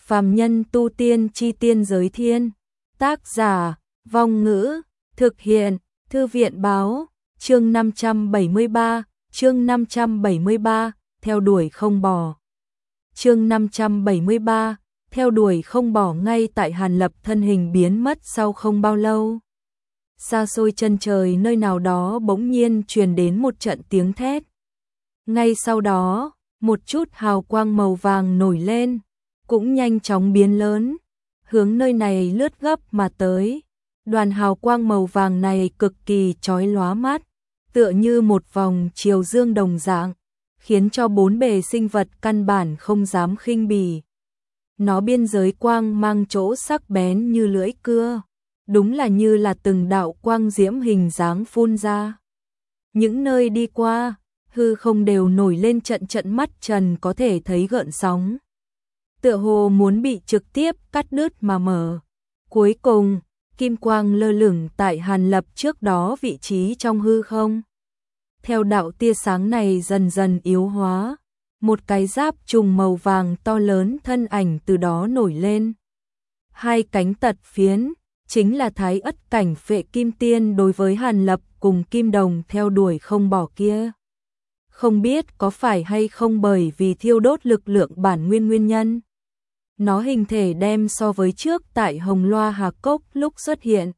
Phàm nhân tu tiên chi tiên giới thiên. Tác giả, Vong Ngữ, thực hiện, Thư viện báo, chương 573, chương 573, theo đuổi không bỏ. Chương 573, theo đuổi không bỏ. Ngay tại Hàn Lập thân hình biến mất sau không bao lâu. Xa xôi chân trời nơi nào đó bỗng nhiên truyền đến một trận tiếng thét. Ngay sau đó, một chút hào quang màu vàng nổi lên, cũng nhanh chóng biến lớn, hướng nơi này lướt gấp mà tới. Đoàn hào quang màu vàng này cực kỳ chói lóa mắt, tựa như một vòng chiều dương đồng dạng, khiến cho bốn bề sinh vật căn bản không dám khinh bỉ. Nó biên giới quang mang chỗ sắc bén như lưỡi cưa, đúng là như là từng đạo quang diễm hình dáng phun ra. Những nơi đi qua, hư không đều nổi lên trận trận mắt trần có thể thấy gợn sóng, tựa hồ muốn bị trực tiếp cắt đứt mà mở. Cuối cùng, kim quang lơ lửng tại Hàn Lập trước đó vị trí trong hư không. Theo đạo tia sáng này dần dần yếu hóa, một cái giáp trùng màu vàng to lớn thân ảnh từ đó nổi lên. Hai cánh tật phiến, chính là Thái Ất cảnh Phệ Kim Tiên đối với Hàn Lập cùng Kim Đồng theo đuổi không bỏ kia. Không biết có phải hay không bởi vì thiêu đốt lực lượng bản nguyên nhân. Nó hình thể đem so với trước tại Hồng Loa Hà Cốc lúc xuất hiện.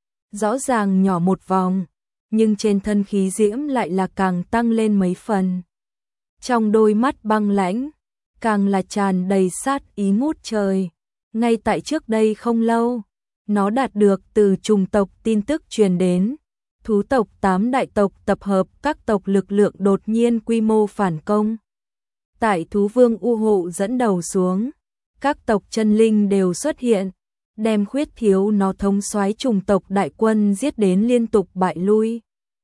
Rõ ràng nhỏ một vòng, nhưng trên thân khí diễm lại là càng tăng lên mấy phần. Trong đôi mắt băng lãnh, càng là tràn đầy sát ý ngút trời. Ngay tại trước đây không lâu, nó đạt được từ trùng tộc tin tức truyền đến. Thú tộc 8 đại tộc tập hợp các tộc lực lượng đột nhiên quy mô phản công. Tại Thú Vương U Hộ dẫn đầu xuống, các tộc chân linh đều xuất hiện, đem Khuyết Thiếu nó thống soái trùng tộc đại quân giết đến liên tục bại lui.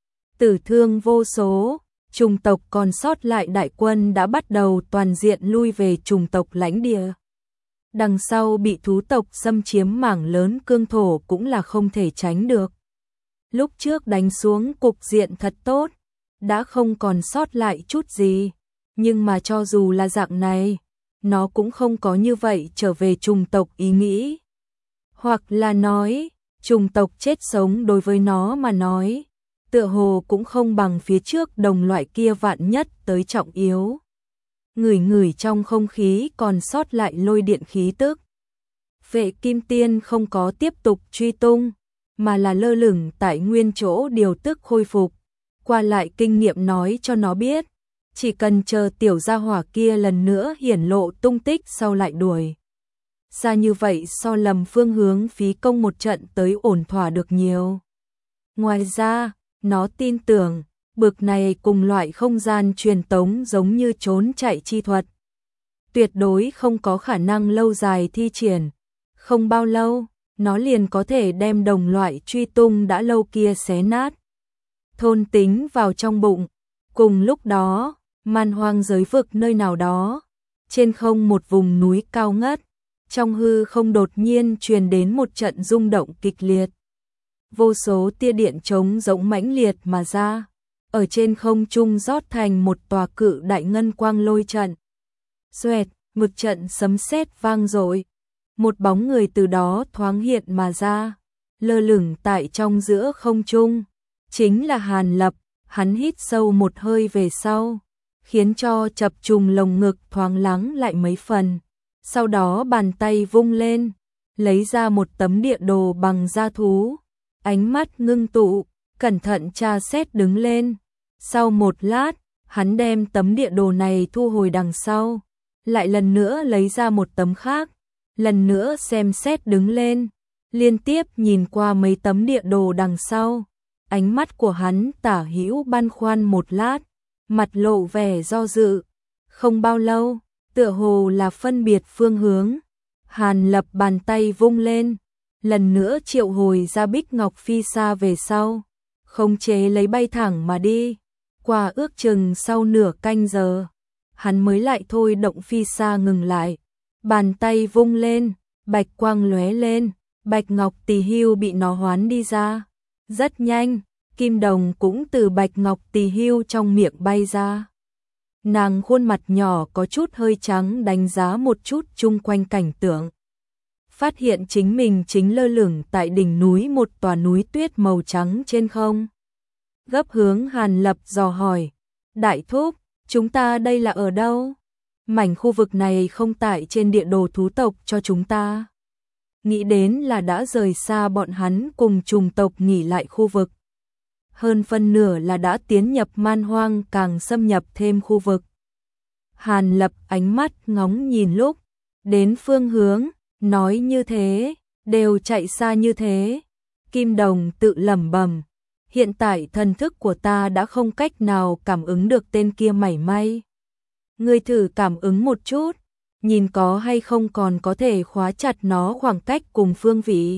Tử thương vô số, trùng tộc còn sót lại đại quân đã bắt đầu toàn diện lui về trùng tộc lãnh địa. Đằng sau bị thú tộc xâm chiếm mảng lớn cương thổ cũng là không thể tránh được. Lúc trước đánh xuống cục diện thật tốt, đã không còn sót lại chút gì, nhưng mà cho dù là dạng này, nó cũng không có như vậy trở về trùng tộc ý nghĩ. Hoặc là nói, trùng tộc chết sống đối với nó mà nói, tựa hồ cũng không bằng phía trước đồng loại kia vạn nhất tới trọng yếu. Ngửi ngửi trong không khí còn sót lại lôi điện khí tức. Phệ Kim Tiên không có tiếp tục truy tung, mà là lơ lửng tại nguyên chỗ điều tức khôi phục. Qua lại kinh nghiệm nói cho nó biết, chỉ cần chờ tiểu gia hỏa kia lần nữa hiển lộ tung tích sau lại đuổi. Xa như vậy so lầm phương hướng phí công một trận tới ổn thỏa được nhiều. Ngoài ra, nó tin tưởng, bực này cùng loại không gian truyền tống giống như trốn chạy chi thuật. Tuyệt đối không có khả năng lâu dài thi triển. Không bao lâu, nó liền có thể đem đồng loại truy tung đã lâu kia xé nát, thôn tính vào trong bụng. Cùng lúc đó, man hoang giới vực nơi nào đó, trên không một vùng núi cao ngất, trong hư không đột nhiên truyền đến một trận rung động kịch liệt. Vô số tia điện trống rỗng mãnh liệt mà ra, ở trên không trung rót thành một tòa cự đại ngân quang lôi trận. Xoẹt, một trận sấm sét vang dội. Một bóng người từ đó thoáng hiện mà ra, lơ lửng tại trong giữa không trung, chính là Hàn Lập. Hắn hít sâu một hơi về sau, khiến cho chập trùng lồng ngực thoáng lắng lại mấy phần. Sau đó bàn tay vung lên, lấy ra một tấm địa đồ bằng da thú, ánh mắt ngưng tụ, cẩn thận tra xét đứng lên. Sau một lát, hắn đem tấm địa đồ này thu hồi đằng sau, lại lần nữa lấy ra một tấm khác, lần nữa xem xét đứng lên, liên tiếp nhìn qua mấy tấm địa đồ đằng sau. Ánh mắt của hắn tả hữu băn khoăn một lát, mặt lộ vẻ do dự. Không bao lâu, tựa hồ là phân biệt phương hướng, Hàn Lập bàn tay vung lên, lần nữa triệu hồi ra Bích Ngọc Phi Sa về sau, khống chế lấy bay thẳng mà đi. Qua ước chừng sau nửa canh giờ, hắn mới lại thôi động Phi Sa ngừng lại. Bàn tay vung lên, bạch quang lóe lên, Bạch Ngọc Tỳ Hưu bị nó hoán đi ra. Rất nhanh, Kim Đồng cũng từ Bạch Ngọc Tỳ Hưu trong miệng bay ra. Nàng khuôn mặt nhỏ có chút hơi trắng đánh giá một chút chung quanh cảnh tượng. Phát hiện chính mình chính lơ lửng tại đỉnh núi một tòa núi tuyết màu trắng trên không. Gấp hướng Hàn Lập dò hỏi, đại thúc, chúng ta đây là ở đâu? Mảnh khu vực này không tại trên địa đồ thú tộc cho chúng ta. Nghĩ đến là đã rời xa bọn hắn cùng trùng tộc nghỉ lại khu vực. Hơn phân nửa là đã tiến nhập man hoang càng xâm nhập thêm khu vực. Hàn Lập ánh mắt ngóng nhìn lúc, đến phương hướng, nói như thế, đều chạy xa như thế. Kim Đồng tự lẩm bẩm, hiện tại thần thức của ta đã không cách nào cảm ứng được tên kia mảy may. Ngươi thử cảm ứng một chút, nhìn có hay không còn có thể khóa chặt nó khoảng cách cùng phương vị.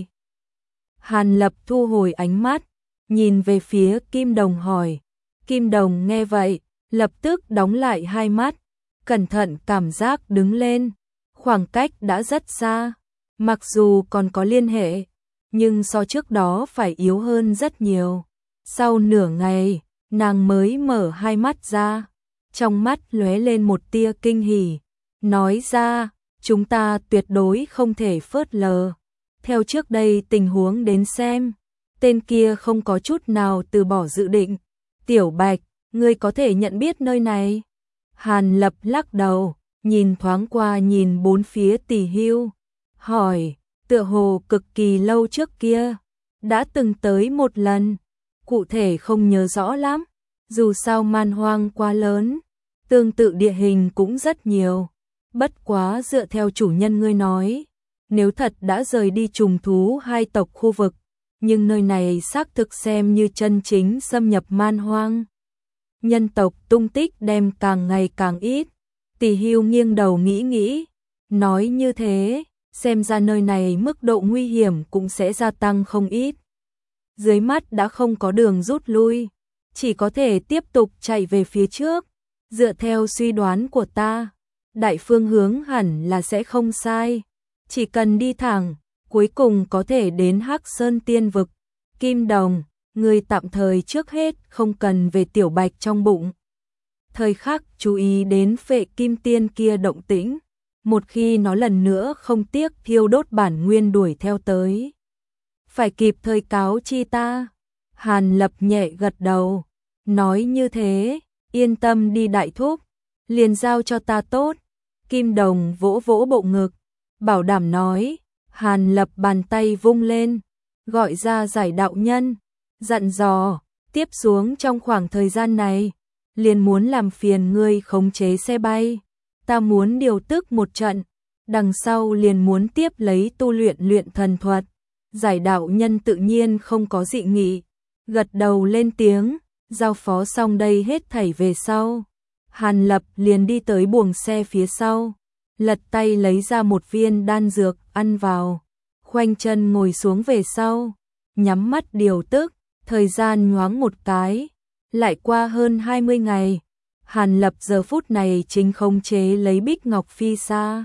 Hàn Lập thu hồi ánh mắt, nhìn về phía Kim Đồng hỏi. Kim Đồng nghe vậy, lập tức đóng lại hai mắt, cẩn thận cảm giác đứng lên. Khoảng cách đã rất xa, mặc dù còn có liên hệ, nhưng so trước đó phải yếu hơn rất nhiều. Sau nửa ngày, nàng mới mở hai mắt ra, trong mắt lóe lên một tia kinh hỉ, nói ra, chúng ta tuyệt đối không thể phớt lờ. Theo trước đây tình huống đến xem, tên kia không có chút nào từ bỏ dự định. Tiểu Bạch, ngươi có thể nhận biết nơi này? Hàn Lập lắc đầu, nhìn thoáng qua nhìn bốn phía Tỷ Hưu, hỏi, tựa hồ cực kỳ lâu trước kia, đã từng tới một lần, cụ thể không nhớ rõ lắm, dù sao man hoang quá lớn, tương tự địa hình cũng rất nhiều, bất quá dựa theo chủ nhân ngươi nói, nếu thật đã rời đi trùng thú hai tộc khu vực, nhưng nơi này xác thực xem như chân chính xâm nhập man hoang. Nhân tộc tung tích đem càng ngày càng ít. Tỷ Hưu nghiêng đầu nghĩ nghĩ, nói như thế, xem ra nơi này mức độ nguy hiểm cũng sẽ gia tăng không ít. Dưới mắt đã không có đường rút lui, chỉ có thể tiếp tục chạy về phía trước. Dựa theo suy đoán của ta, đại phương hướng hẳn là sẽ không sai, chỉ cần đi thẳng, cuối cùng có thể đến Hắc Sơn Tiên Vực. Kim Đồng, ngươi tạm thời trước hết không cần về Tiểu Bạch trong bụng. Thời khắc chú ý đến Phệ Kim Tiên kia động tĩnh, một khi nó lần nữa không tiếc thiêu đốt bản nguyên đuổi theo tới. Phải kịp thời cáo chi ta. Hàn Lập nhẹ gật đầu, nói như thế, yên tâm đi đại thúc, liền giao cho ta tốt. Kim Đồng vỗ vỗ bộ ngực, bảo đảm nói. Hàn Lập bàn tay vung lên, gọi ra Giải đạo nhân, dặn dò, tiếp xuống trong khoảng thời gian này, liền muốn làm phiền ngươi khống chế xe bay, ta muốn điều tức một trận, đằng sau liền muốn tiếp lấy tu luyện thần thuật. Giải đạo nhân tự nhiên không có dị nghị, gật đầu lên tiếng, giao phó xong đây hết thảy về sau. Hàn Lập liền đi tới buồng xe phía sau, lật tay lấy ra một viên đan dược ăn vào, khoanh chân ngồi xuống về sau, nhắm mắt điều tức, thời gian nhoáng một cái, lại qua hơn 20 ngày. Hàn Lập giờ phút này chính khống chế lấy Bích Ngọc Phi xa.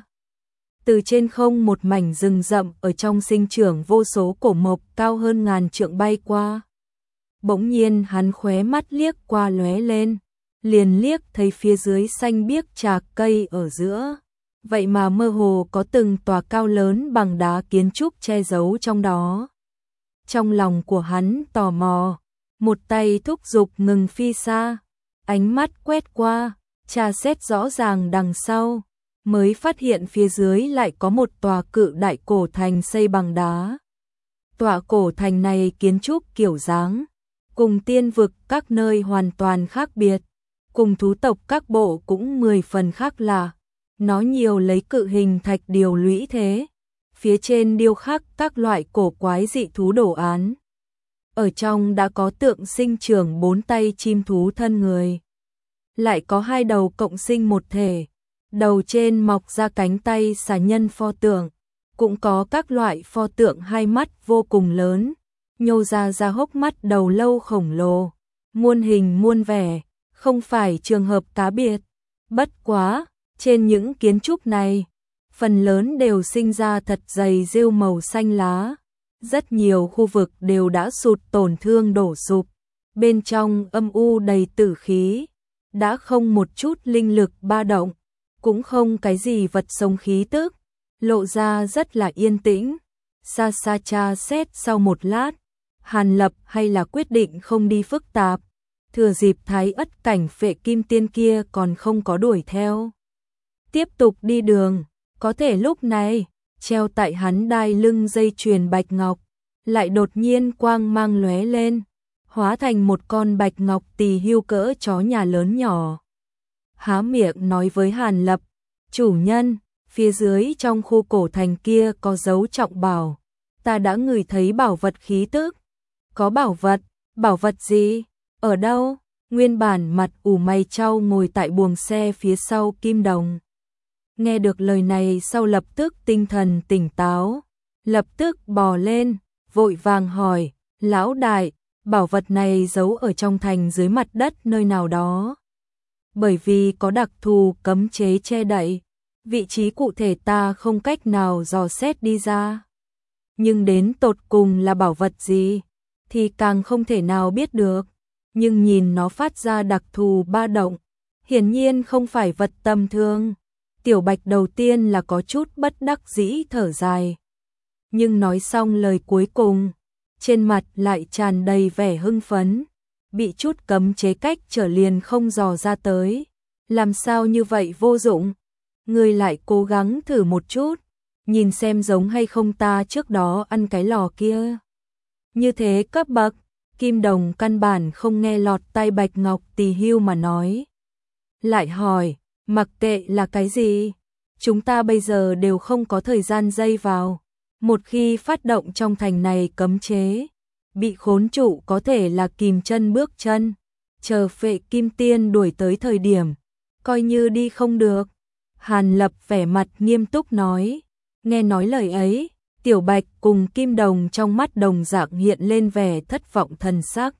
Từ trên không một mảnh rừng rậm ở trong sinh trưởng vô số cổ mộc cao hơn ngàn trượng bay qua. Bỗng nhiên hắn khóe mắt liếc qua lóe lên, liền liếc thấy phía dưới xanh biếc trạc cây ở giữa. Vậy mà mơ hồ có từng tòa cao lớn bằng đá kiến trúc che giấu trong đó. Trong lòng của hắn tò mò, một tay thúc giục ngừng phi xa, ánh mắt quét qua, tra xét rõ ràng đằng sau, mới phát hiện phía dưới lại có một tòa cự đại cổ thành xây bằng đá. Tòa cổ thành này kiến trúc kiểu dáng, cùng tiên vực các nơi hoàn toàn khác biệt, cùng thú tộc các bộ cũng 10 phần khác lạ. Nó nhiều lấy cự hình thạch điều lũy thế, phía trên điêu khắc các loại cổ quái dị thú đồ án. Ở trong đã có tượng sinh trưởng 4 tay chim thú thân người. Lại có 2 đầu cộng sinh một thể, đầu trên mọc ra cánh tay xà nhân pho tượng, cũng có các loại pho tượng 2 mắt vô cùng lớn, nhô ra hốc mắt đầu lâu khổng lồ, muôn hình muôn vẻ, không phải trường hợp cá biệt. Bất quá, trên những kiến trúc này, phần lớn đều sinh ra thật dày rêu màu xanh lá. Rất nhiều khu vực đều đã sụt tổn thương đổ sụp, bên trong âm u đầy tử khí. đã không một chút linh lực ba động, cũng không cái gì vật sống khí tức, lộ ra rất là yên tĩnh. Xa xa tra xét sau một lát, Hàn Lập hay là quyết định không đi phức tạp, thừa dịp Thái Ất cảnh Phệ Kim Tiên kia còn không có đuổi theo. Tiếp tục đi đường, có thể lúc này, treo tại hắn đai lưng dây chuyền bạch ngọc, lại đột nhiên quang mang lóe lên, hóa thành một con bạch ngọc tỳ hưu cỡ chó nhà lớn nhỏ. Há miệng nói với Hàn Lập, chủ nhân, phía dưới trong khu cổ thành kia có dấu trọng bảo, ta đã ngửi thấy bảo vật khí tức. Có bảo vật gì? Ở đâu? Nguyên bản mặt ủ mày chau ngồi tại buồng xe phía sau Kim Đồng. Nghe được lời này sau lập tức tinh thần tỉnh táo, lập tức bò lên, vội vàng hỏi, lão đại, bảo vật này giấu ở trong thành dưới mặt đất nơi nào đó. Bởi vì có đặc thù cấm chế che đậy, vị trí cụ thể ta không cách nào dò xét đi ra. Nhưng đến tột cùng là bảo vật gì, thì càng không thể nào biết được. Nhưng nhìn nó phát ra đặc thù ba động, hiển nhiên không phải vật tầm thường. Tiểu Bạch đầu tiên là có chút bất đắc dĩ thở dài. Nhưng nói xong lời cuối cùng, trên mặt lại tràn đầy vẻ hưng phấn. Bị chút cấm chế cách trở liền không dò ra tới. Làm sao như vậy vô dụng? Ngươi lại cố gắng thử một chút, nhìn xem giống hay không ta trước đó ăn cái lò kia. Như thế cấp bậc, Kim Đồng căn bản không nghe lọt tai Bạch Ngọc tỳ hưu mà nói. Lại hỏi, mặc kệ là cái gì, chúng ta bây giờ đều không có thời gian dây vào. Một khi phát động trong thành này cấm chế, bị khốn trụ có thể là kìm chân bước chân, chờ Phệ Kim Tiên đuổi tới thời điểm, coi như đi không được. Hàn Lập vẻ mặt nghiêm túc nói, nghe nói lời ấy, Tiểu Bạch cùng Kim Đồng trong mắt đồng dạng hiện lên vẻ thất vọng thần sắc.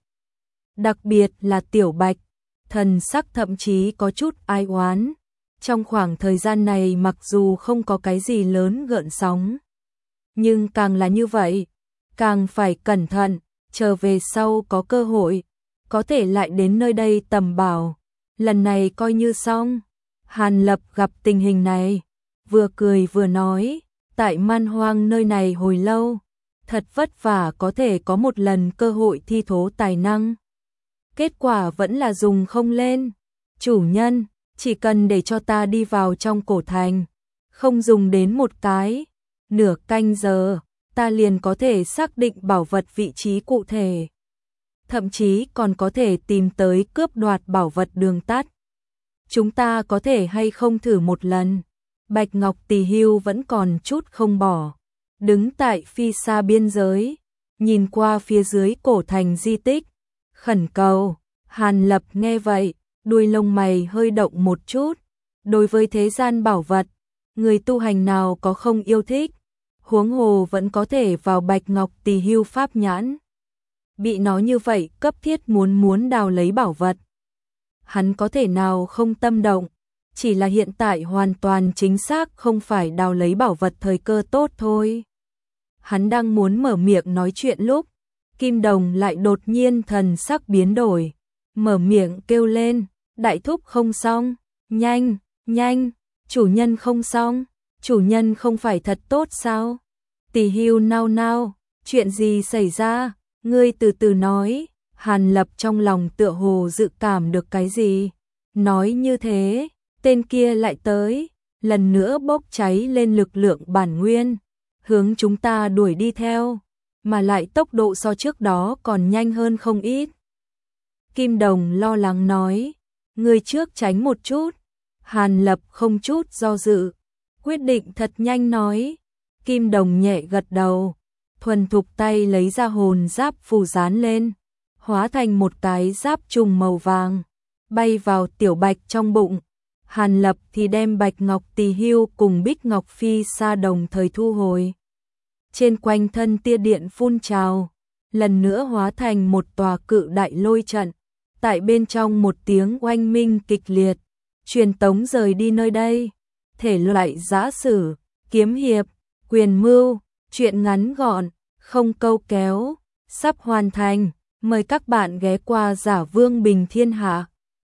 Đặc biệt là Tiểu Bạch, thần sắc thậm chí có chút ai oán. Trong khoảng thời gian này mặc dù không có cái gì lớn gợn sóng, nhưng càng là như vậy, càng phải cẩn thận, chờ về sau có cơ hội, có thể lại đến nơi đây tầm bảo. Lần này coi như xong. Hàn Lập gặp tình hình này, vừa cười vừa nói, tại Man Hoang nơi này hồi lâu, thật vất vả có thể có một lần cơ hội thi thố tài năng. Kết quả vẫn là dùng không lên. Chủ nhân, chỉ cần để cho ta đi vào trong cổ thành, không dùng đến một cái, nửa canh giờ, ta liền có thể xác định bảo vật vị trí cụ thể. Thậm chí còn có thể tìm tới cướp đoạt bảo vật đường tắt. Chúng ta có thể hay không thử một lần? Bạch Ngọc tỳ hưu vẫn còn chút không bỏ, đứng tại phi xa biên giới, nhìn qua phía dưới cổ thành di tích, khẩn cầu. Hàn Lập nghe vậy, đuôi lông mày hơi động một chút. Đối với thế gian bảo vật, người tu hành nào có không yêu thích, huống hồ vẫn có thể vào Bạch Ngọc tỳ hưu pháp nhãn. Bị nó như vậy cấp thiết muốn đào lấy bảo vật, hắn có thể nào không tâm động, chỉ là hiện tại hoàn toàn chính xác không phải đào lấy bảo vật thời cơ tốt thôi. Hắn đang muốn mở miệng nói chuyện lúc, Kim Đồng lại đột nhiên thần sắc biến đổi, mở miệng kêu lên, đại thúc không xong, nhanh, nhanh, chủ nhân không xong, chủ nhân không phải thật tốt sao? Tỳ hưu nao nao, chuyện gì xảy ra, ngươi từ từ nói. Hàn Lập trong lòng tựa hồ dự cảm được cái gì, nói như thế, tên kia lại tới, lần nữa bốc cháy lên lực lượng bản nguyên, hướng chúng ta đuổi đi theo, mà lại tốc độ so trước đó còn nhanh hơn không ít. Kim Đồng lo lắng nói, người trước tránh một chút. Hàn Lập không chút do dự, quyết định thật nhanh nói. Kim Đồng nhẹ gật đầu, thuần thục tay lấy ra hồn giáp phù dán lên, hóa thành một cái giáp trùng màu vàng, bay vào Tiểu Bạch trong bụng. Hàn Lập thì đem Bạch Ngọc tỳ hưu cùng Bích Ngọc phi sa đồng thời thu hồi. Trên quanh thân tia điện phun trào, lần nữa hóa thành một tòa cự đại lôi trận. Tại bên trong một tiếng oanh minh kịch liệt, truyền tống rời đi nơi đây. Thể loại giã sử, kiếm hiệp, quyền mưu, truyện ngắn gọn, không câu kéo, sắp hoàn thành. Mời các bạn ghé qua Giả Vương Bình Thiên Hạ.